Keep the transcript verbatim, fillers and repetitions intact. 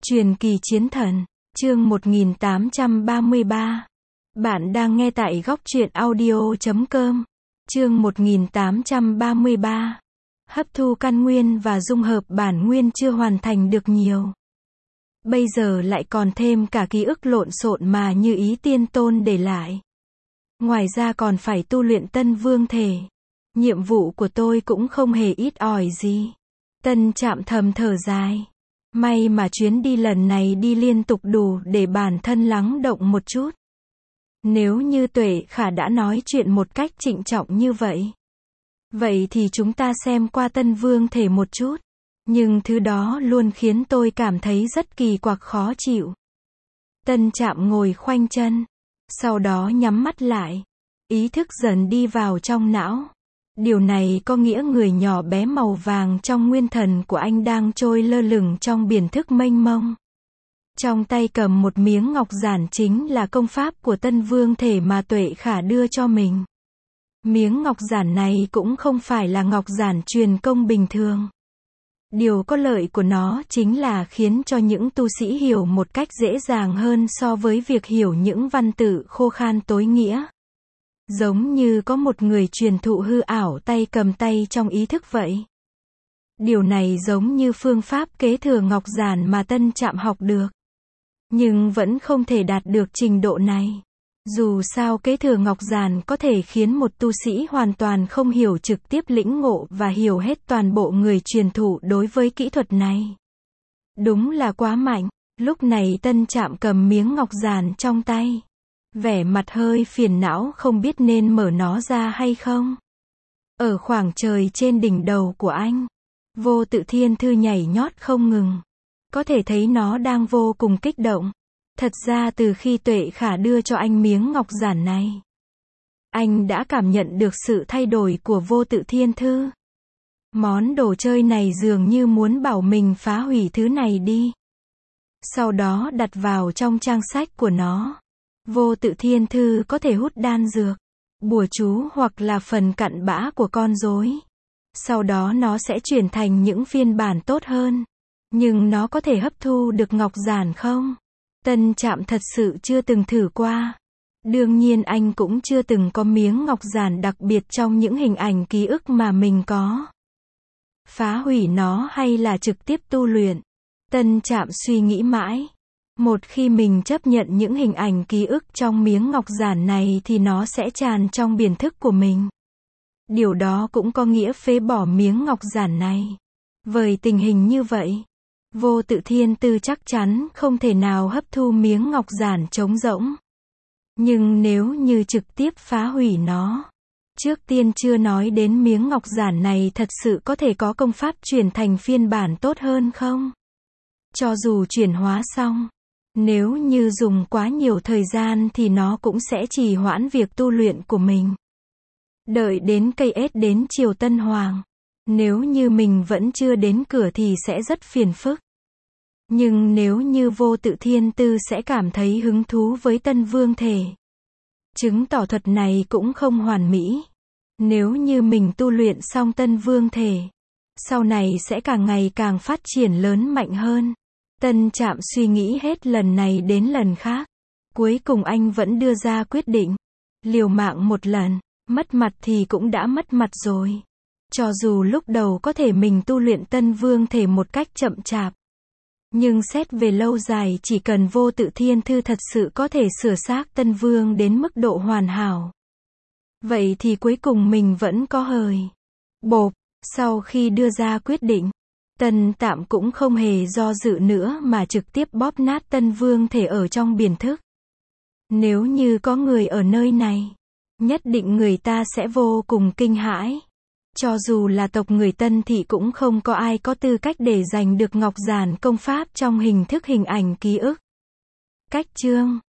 Truyền kỳ chiến thần, chương một nghìn tám trăm ba mươi ba. Bạn đang nghe tại góc truyện audio chấm com. Chương một nghìn tám trăm ba mươi ba. Hấp thu căn nguyên và dung hợp bản nguyên chưa hoàn thành được nhiều. Bây giờ lại còn thêm cả ký ức lộn xộn mà như ý tiên tôn để lại. Ngoài ra còn phải tu luyện tân vương thể. Nhiệm vụ của tôi cũng không hề ít ỏi gì. Tân Trạm thầm thở dài. May mà chuyến đi lần này đi liên tục đủ để bản thân lắng động một chút. Nếu như Tuệ Khả đã nói chuyện một cách trịnh trọng như vậy. Vậy thì chúng ta xem qua tân vương thể một chút. Nhưng thứ đó luôn khiến tôi cảm thấy rất kỳ quặc khó chịu. Tân Trạm ngồi khoanh chân. Sau đó nhắm mắt lại. Ý thức dần đi vào trong não. Điều này có nghĩa người nhỏ bé màu vàng trong nguyên thần của anh đang trôi lơ lửng trong biển thức mênh mông. Trong tay cầm một miếng ngọc giản chính là công pháp của tân vương thể mà Tuệ Khả đưa cho mình. Miếng ngọc giản này cũng không phải là ngọc giản truyền công bình thường. Điều có lợi của nó chính là khiến cho những tu sĩ hiểu một cách dễ dàng hơn so với việc hiểu những văn tự khô khan tối nghĩa. Giống như có một người truyền thụ hư ảo tay cầm tay trong ý thức vậy. Điều này giống như phương pháp kế thừa ngọc giản mà Tân Trạm học được. Nhưng vẫn không thể đạt được trình độ này. Dù sao kế thừa ngọc giản có thể khiến một tu sĩ hoàn toàn không hiểu trực tiếp lĩnh ngộ và hiểu hết toàn bộ người truyền thụ đối với kỹ thuật này. Đúng là quá mạnh. Lúc này Tân Trạm cầm miếng ngọc giản trong tay. Vẻ mặt hơi phiền não không biết nên mở nó ra hay không. Ở khoảng trời trên đỉnh đầu của anh, Vô Tự Thiên Thư nhảy nhót không ngừng. Có thể thấy nó đang vô cùng kích động. Thật ra từ khi Tuệ Khả đưa cho anh miếng ngọc giản này, anh đã cảm nhận được sự thay đổi của Vô Tự Thiên Thư. Món đồ chơi này dường như muốn bảo mình phá hủy thứ này đi. Sau đó đặt vào trong trang sách của nó. Vô Tự Thiên Thư có thể hút đan dược, bùa chú hoặc là phần cặn bã của con rối. Sau đó nó sẽ chuyển thành những phiên bản tốt hơn. Nhưng nó có thể hấp thu được ngọc giản không? Tân Trạm thật sự chưa từng thử qua. Đương nhiên anh cũng chưa từng có miếng ngọc giản đặc biệt trong những hình ảnh ký ức mà mình có. Phá hủy nó hay là trực tiếp tu luyện? Tân Trạm suy nghĩ mãi. Một khi mình chấp nhận những hình ảnh ký ức trong miếng ngọc giản này thì nó sẽ tràn trong biển thức của mình. Điều đó cũng có nghĩa phế bỏ miếng ngọc giản này. Với tình hình như vậy, Vô Tự Thiên Tư chắc chắn không thể nào hấp thu miếng ngọc giản trống rỗng. Nhưng nếu như trực tiếp phá hủy nó, trước tiên chưa nói đến miếng ngọc giản này thật sự có thể có công pháp chuyển thành phiên bản tốt hơn không? Cho dù chuyển hóa xong, nếu như dùng quá nhiều thời gian thì nó cũng sẽ trì hoãn việc tu luyện của mình. Đợi đến cây ết đến triều Tân Hoàng, nếu như mình vẫn chưa đến cửa thì sẽ rất phiền phức. Nhưng nếu như Vô Tự Thiên Tư sẽ cảm thấy hứng thú với tân vương thể, chứng tỏ thuật này cũng không hoàn mỹ. Nếu như mình tu luyện xong tân vương thể, sau này sẽ càng ngày càng phát triển lớn mạnh hơn. Tân Trạm suy nghĩ hết lần này đến lần khác. Cuối cùng anh vẫn đưa ra quyết định. Liều mạng một lần, mất mặt thì cũng đã mất mặt rồi. Cho dù lúc đầu có thể mình tu luyện tân vương thể một cách chậm chạp. Nhưng xét về lâu dài chỉ cần Vô Tự Thiên Thư thật sự có thể sửa xác tân vương đến mức độ hoàn hảo. Vậy thì cuối cùng mình vẫn có hời. Bộp, sau khi đưa ra quyết định, Tân Trạm cũng không hề do dự nữa mà trực tiếp bóp nát tân vương thể ở trong biển thức. Nếu như có người ở nơi này, nhất định người ta sẽ vô cùng kinh hãi. Cho dù là tộc người Tân thì cũng không có ai có tư cách để giành được ngọc giản công pháp trong hình thức hình ảnh ký ức. Cách chương